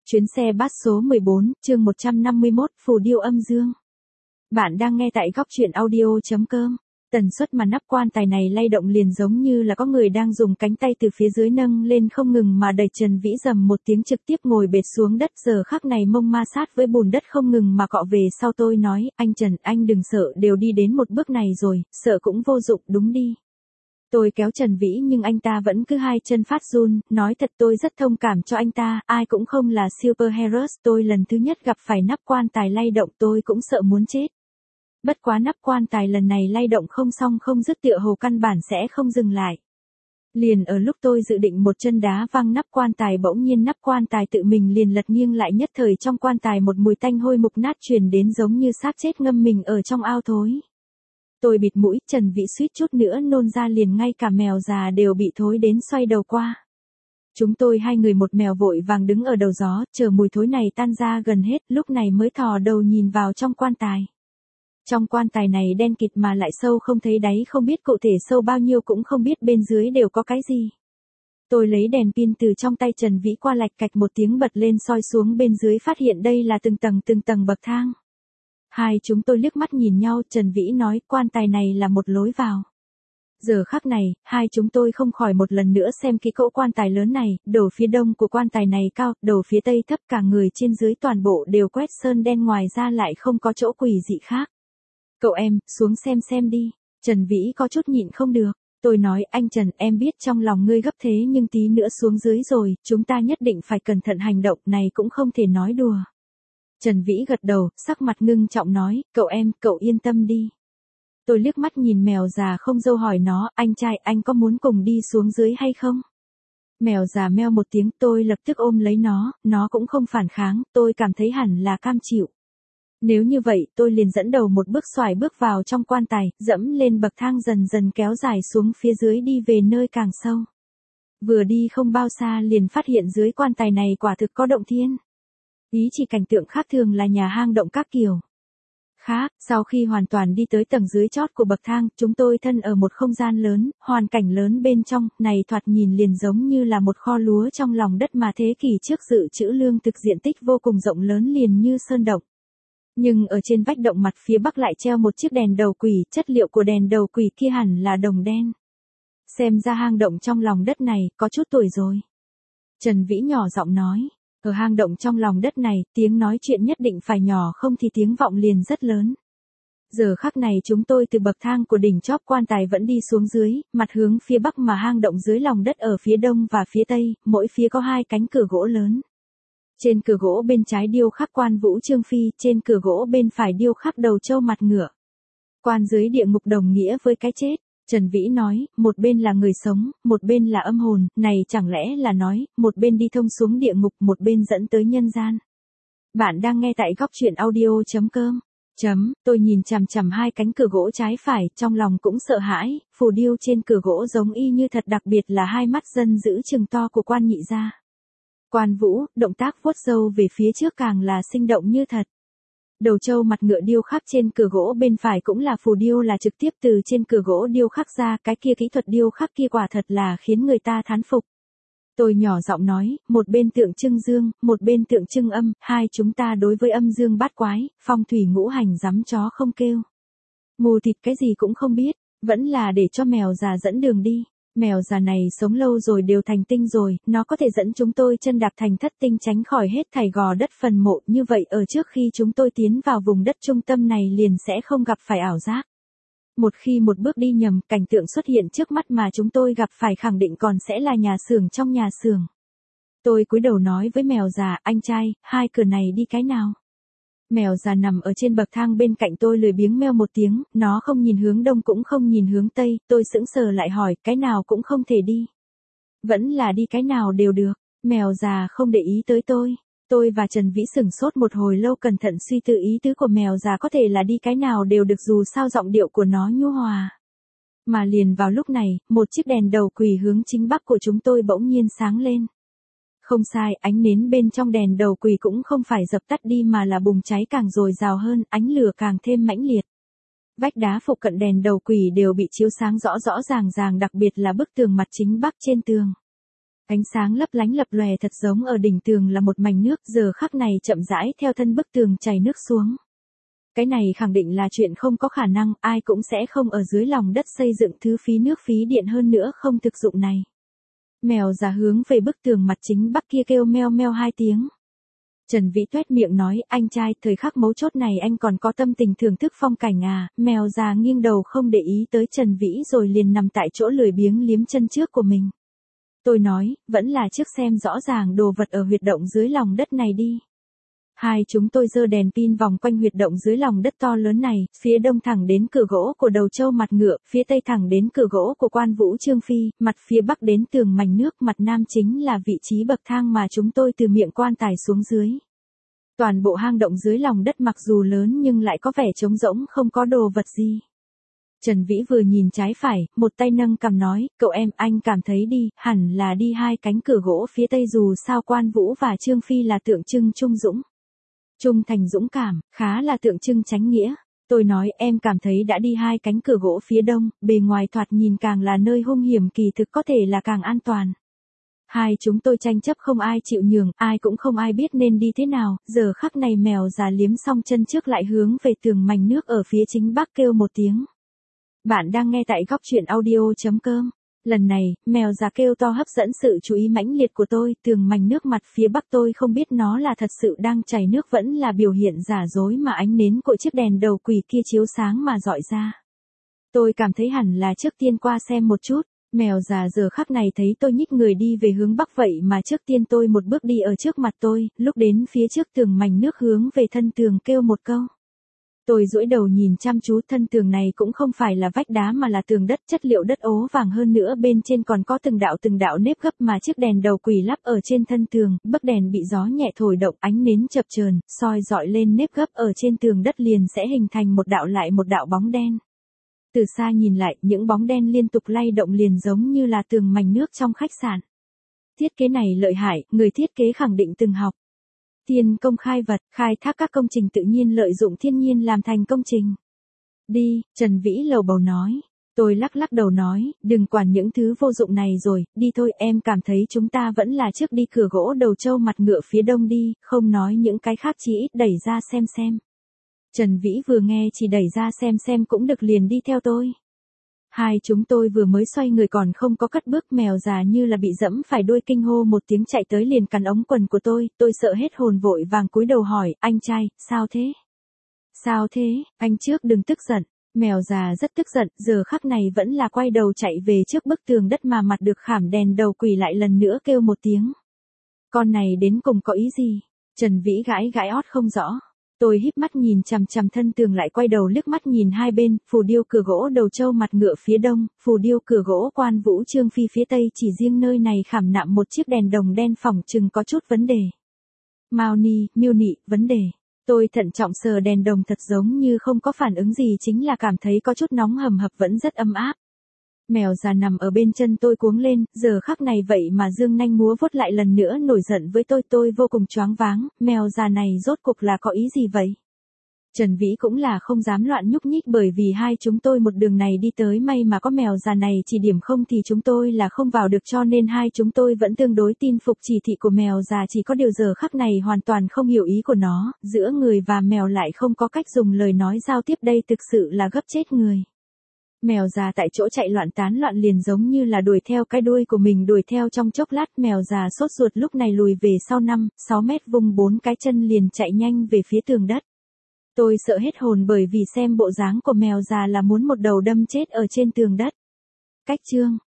Chuyến xe bus số 14, chương 151, Phù Điêu Âm Dương. Bạn đang nghe tại góc truyện audio.com. Tần suất mà nắp quan tài này lay động liền giống như là có người đang dùng cánh tay từ phía dưới nâng lên không ngừng mà đẩy. Trần Vĩ rầm một tiếng trực tiếp ngồi bệt xuống đất, giờ khắc này mông ma sát với bùn đất không ngừng mà cọ về sau. Tôi nói, anh Trần, anh đừng sợ, đều đi đến một bước này rồi, sợ cũng vô dụng, đúng đi. Tôi kéo Trần Vĩ nhưng anh ta vẫn cứ hai chân phát run, nói thật tôi rất thông cảm cho anh ta, ai cũng không là superheroes, tôi lần thứ nhất gặp phải nắp quan tài lay động tôi cũng sợ muốn chết. Bất quá nắp quan tài lần này lay động không xong không dứt, tựa hồ căn bản sẽ không dừng lại. Liền ở lúc tôi dự định một chân đá văng nắp quan tài, bỗng nhiên nắp quan tài tự mình liền lật nghiêng lại, nhất thời trong quan tài một mùi tanh hôi mục nát truyền đến giống như xác chết ngâm mình ở trong ao thối. Tôi bịt mũi, Trần Vĩ suýt chút nữa nôn ra, liền ngay cả mèo già đều bị thối đến xoay đầu qua. Chúng tôi hai người một mèo vội vàng đứng ở đầu gió, chờ mùi thối này tan ra gần hết, lúc này mới thò đầu nhìn vào trong quan tài. Trong quan tài này đen kịt mà lại sâu không thấy đáy, không biết cụ thể sâu bao nhiêu, cũng không biết bên dưới đều có cái gì. Tôi lấy đèn pin từ trong tay Trần Vĩ qua, lạch cạch một tiếng bật lên soi xuống bên dưới, phát hiện đây là từng tầng bậc thang. Hai chúng tôi liếc mắt nhìn nhau, Trần Vĩ nói quan tài này là một lối vào. Giờ khắc này, hai chúng tôi không khỏi một lần nữa xem kỹ cỗ quan tài lớn này, đầu phía đông của quan tài này cao, đầu phía tây thấp, cả người trên dưới toàn bộ đều quét sơn đen, ngoài ra lại không có chỗ quỷ dị khác. Cậu em, xuống xem đi. Trần Vĩ có chút nhịn không được. Tôi nói, anh Trần, em biết trong lòng ngươi gấp thế nhưng tí nữa xuống dưới rồi, chúng ta nhất định phải cẩn thận hành động, này cũng không thể nói đùa. Trần Vĩ gật đầu, sắc mặt ngưng trọng nói, cậu em, cậu yên tâm đi. Tôi liếc mắt nhìn mèo già không dâu hỏi nó, anh trai, anh có muốn cùng đi xuống dưới hay không? Mèo già meo một tiếng, tôi lập tức ôm lấy nó cũng không phản kháng, tôi cảm thấy hẳn là cam chịu. Nếu như vậy, tôi liền dẫn đầu một bước xoài bước vào trong quan tài, dẫm lên bậc thang dần dần kéo dài xuống phía dưới, đi về nơi càng sâu. Vừa đi không bao xa liền phát hiện dưới quan tài này quả thực có động thiên. Ý chỉ cảnh tượng khác thường là nhà hang động các kiểu. Khác, sau khi hoàn toàn đi tới tầng dưới chót của bậc thang, chúng tôi thân ở một không gian lớn, hoàn cảnh lớn bên trong, này thoạt nhìn liền giống như là một kho lúa trong lòng đất mà thế kỷ trước dự trữ lương thực, diện tích vô cùng rộng lớn liền như sơn động. Nhưng ở trên vách động mặt phía bắc lại treo một chiếc đèn đầu quỷ, chất liệu của đèn đầu quỷ kia hẳn là đồng đen. Xem ra hang động trong lòng đất này có chút tuổi rồi. Trần Vĩ nhỏ giọng nói. Ở hang động trong lòng đất này, tiếng nói chuyện nhất định phải nhỏ, không thì tiếng vọng liền rất lớn. Giờ khắc này chúng tôi từ bậc thang của đỉnh chóp quan tài vẫn đi xuống dưới, mặt hướng phía bắc mà hang động dưới lòng đất ở phía đông và phía tây, mỗi phía có hai cánh cửa gỗ lớn. Trên cửa gỗ bên trái điêu khắc Quan Vũ Trương Phi, trên cửa gỗ bên phải điêu khắc đầu trâu mặt ngựa. Quan dưới địa ngục đồng nghĩa với cái chết. Trần Vĩ nói, một bên là người sống, một bên là âm hồn, này chẳng lẽ là nói, một bên đi thông xuống địa ngục, một bên dẫn tới nhân gian. Bạn đang nghe tại góc truyện audio.com. Tôi nhìn chằm chằm hai cánh cửa gỗ trái phải, trong lòng cũng sợ hãi, phù điêu trên cửa gỗ giống y như thật, đặc biệt là hai mắt dân giữ chừng to của Quan nhị gia. Quan Vũ, động tác vuốt râu về phía trước càng là sinh động như thật. Đầu trâu mặt ngựa điêu khắc trên cửa gỗ bên phải cũng là phù điêu, là trực tiếp từ trên cửa gỗ điêu khắc ra, cái kia kỹ thuật điêu khắc kia quả thật là khiến người ta thán phục. Tôi nhỏ giọng nói, một bên tượng trưng dương, một bên tượng trưng âm, hai chúng ta đối với âm dương bát quái, phong thủy ngũ hành dám chó không kêu. Mù thịt cái gì cũng không biết, vẫn là để cho mèo già dẫn đường đi. Mèo già này sống lâu rồi, đều thành tinh rồi, nó có thể dẫn chúng tôi chân đạp thành thất tinh, tránh khỏi hết thảy gò đất phần mộ, như vậy ở trước khi chúng tôi tiến vào vùng đất trung tâm này liền sẽ không gặp phải ảo giác. Một khi một bước đi nhầm, cảnh tượng xuất hiện trước mắt mà chúng tôi gặp phải khẳng định còn sẽ là nhà xưởng trong nhà xưởng. Tôi cúi đầu nói với mèo già, anh trai, hai cửa này đi cái nào? Mèo già nằm ở trên bậc thang bên cạnh tôi lười biếng meo một tiếng, nó không nhìn hướng đông cũng không nhìn hướng tây, tôi sững sờ lại hỏi, cái nào cũng không thể đi. Vẫn là đi cái nào đều được, mèo già không để ý tới tôi. Tôi và Trần Vĩ sửng sốt một hồi lâu, cẩn thận suy tư ý tứ của mèo già, có thể là đi cái nào đều được, dù sao giọng điệu của nó nhu hòa. Mà liền vào lúc này, một chiếc đèn đầu quỷ hướng chính bắc của chúng tôi bỗng nhiên sáng lên. Không sai, ánh nến bên trong đèn đầu quỷ cũng không phải dập tắt đi mà là bùng cháy càng dồi dào hơn, ánh lửa càng thêm mãnh liệt. Vách đá phụ cận đèn đầu quỷ đều bị chiếu sáng rõ ràng, đặc biệt là bức tường mặt chính bắc trên tường. Ánh sáng lấp lánh lập lòe thật giống ở đỉnh tường là một mảnh nước, giờ khắc này chậm rãi theo thân bức tường chảy nước xuống. Cái này khẳng định là chuyện không có khả năng, ai cũng sẽ không ở dưới lòng đất xây dựng thứ phí nước phí điện hơn nữa không thực dụng này. Mèo già hướng về bức tường mặt chính bắc kia kêu meo meo 2 tiếng. Trần Vĩ tuét miệng nói, anh trai, thời khắc mấu chốt này anh còn có tâm tình thưởng thức phong cảnh à? Mèo già nghiêng đầu không để ý tới Trần Vĩ rồi liền nằm tại chỗ lười biếng liếm chân trước của mình. Tôi nói, vẫn là trước xem rõ ràng đồ vật ở huyệt động dưới lòng đất này đi. Hai chúng tôi giơ đèn pin vòng quanh huyệt động dưới lòng đất to lớn này, phía đông thẳng đến cửa gỗ của đầu trâu mặt ngựa, phía tây thẳng đến cửa gỗ của quan vũ Trương Phi, mặt phía bắc đến tường mảnh nước, mặt nam chính là vị trí bậc thang mà chúng tôi từ miệng quan tài xuống dưới. Toàn bộ hang động dưới lòng đất mặc dù lớn nhưng lại có vẻ trống rỗng, không có đồ vật gì. Trần Vĩ vừa nhìn trái phải, một tay nâng cằm nói, cậu em, anh cảm thấy đi, hẳn là đi hai cánh cửa gỗ phía tây, dù sao quan vũ và Trương Phi là tượng trưng trung dũng. Trung thành dũng cảm, khá là tượng trưng chánh nghĩa. Tôi nói, em cảm thấy đã đi hai cánh cửa gỗ phía đông, bề ngoài thoạt nhìn càng là nơi hung hiểm, kỳ thực có thể là càng an toàn. Hai chúng tôi tranh chấp không ai chịu nhường, ai cũng không ai biết nên đi thế nào, giờ khắc này mèo già liếm xong chân trước lại hướng về tường mảnh nước ở phía chính bắc kêu một tiếng. Bạn đang nghe tại góc truyện audio.com. Lần này, mèo già kêu to hấp dẫn sự chú ý mãnh liệt của tôi, tường mảnh nước mặt phía bắc tôi không biết nó là thật sự đang chảy nước vẫn là biểu hiện giả dối mà ánh nến của chiếc đèn đầu quỷ kia chiếu sáng mà dọi ra. Tôi cảm thấy hẳn là trước tiên qua xem một chút. Mèo già giờ khắc này thấy tôi nhích người đi về hướng bắc vậy mà trước tiên tôi một bước đi ở trước mặt tôi, lúc đến phía trước tường mảnh nước hướng về thân tường kêu một câu. Tôi duỗi đầu nhìn chăm chú, thân tường này cũng không phải là vách đá mà là tường đất, chất liệu đất ố vàng, hơn nữa bên trên còn có từng đạo nếp gấp mà chiếc đèn đầu quỷ lắp ở trên thân tường, bấc đèn bị gió nhẹ thổi động, ánh nến chập chờn, soi dọi lên nếp gấp ở trên tường đất liền sẽ hình thành một đạo lại một đạo bóng đen. Từ xa nhìn lại, những bóng đen liên tục lay động liền giống như là tường mảnh nước trong khách sạn. Thiết kế này lợi hại, người thiết kế khẳng định từng học. Thiên công khai vật, khai thác các công trình tự nhiên, lợi dụng thiên nhiên làm thành công trình. Đi, Trần Vĩ lầu bầu nói. Tôi lắc lắc đầu nói, đừng quản những thứ vô dụng này rồi, đi thôi, em cảm thấy chúng ta vẫn là trước đi cửa gỗ đầu trâu mặt ngựa phía đông đi, không nói những cái khác, chỉ ít đẩy ra xem. Trần Vĩ vừa nghe chỉ đẩy ra xem cũng được liền đi theo tôi. Hai chúng tôi vừa mới xoay người còn không có cất bước, mèo già như là bị dẫm phải đuôi kinh hô một tiếng chạy tới liền cắn ống quần của tôi sợ hết hồn vội vàng cúi đầu hỏi, anh trai, sao thế? Sao thế, anh trước đừng tức giận. Mèo già rất tức giận, giờ khắc này vẫn là quay đầu chạy về trước bức tường đất mà mặt được khảm đèn đầu quỷ lại lần nữa kêu một tiếng. Con này đến cùng có ý gì? Trần Vĩ gãi ót không rõ. Tôi híp mắt nhìn chằm chằm thân tường lại quay đầu liếc mắt nhìn hai bên, phù điêu cửa gỗ đầu trâu mặt ngựa phía đông, phù điêu cửa gỗ quan vũ Trương Phi phía tây, chỉ riêng nơi này khảm nạm một chiếc đèn đồng đen phỏng chừng có chút vấn đề. Mao ni, miêu nị, vấn đề. Tôi thận trọng sờ đèn đồng thật giống như không có phản ứng gì, chính là cảm thấy có chút nóng hầm hập vẫn rất ấm áp. Mèo già nằm ở bên chân tôi cuống lên, giờ khắc này vậy mà dương nanh múa vuốt lại lần nữa nổi giận với tôi vô cùng choáng váng, mèo già này rốt cuộc là có ý gì vậy? Trần Vĩ cũng là không dám loạn nhúc nhích bởi vì hai chúng tôi một đường này đi tới, may mà có mèo già này chỉ điểm không thì chúng tôi là không vào được, cho nên hai chúng tôi vẫn tương đối tin phục chỉ thị của mèo già, chỉ có điều giờ khắc này hoàn toàn không hiểu ý của nó, giữa người và mèo lại không có cách dùng lời nói giao tiếp, đây thực sự là gấp chết người. Mèo già tại chỗ chạy loạn tán loạn liền giống như là đuổi theo cái đuôi của mình, đuổi theo trong chốc lát mèo già sốt ruột lúc này lùi về sau 5-6 mét, vung 4 cái chân liền chạy nhanh về phía tường đất. Tôi sợ hết hồn bởi vì xem bộ dáng của mèo già là muốn một đầu đâm chết ở trên tường đất. Cách chương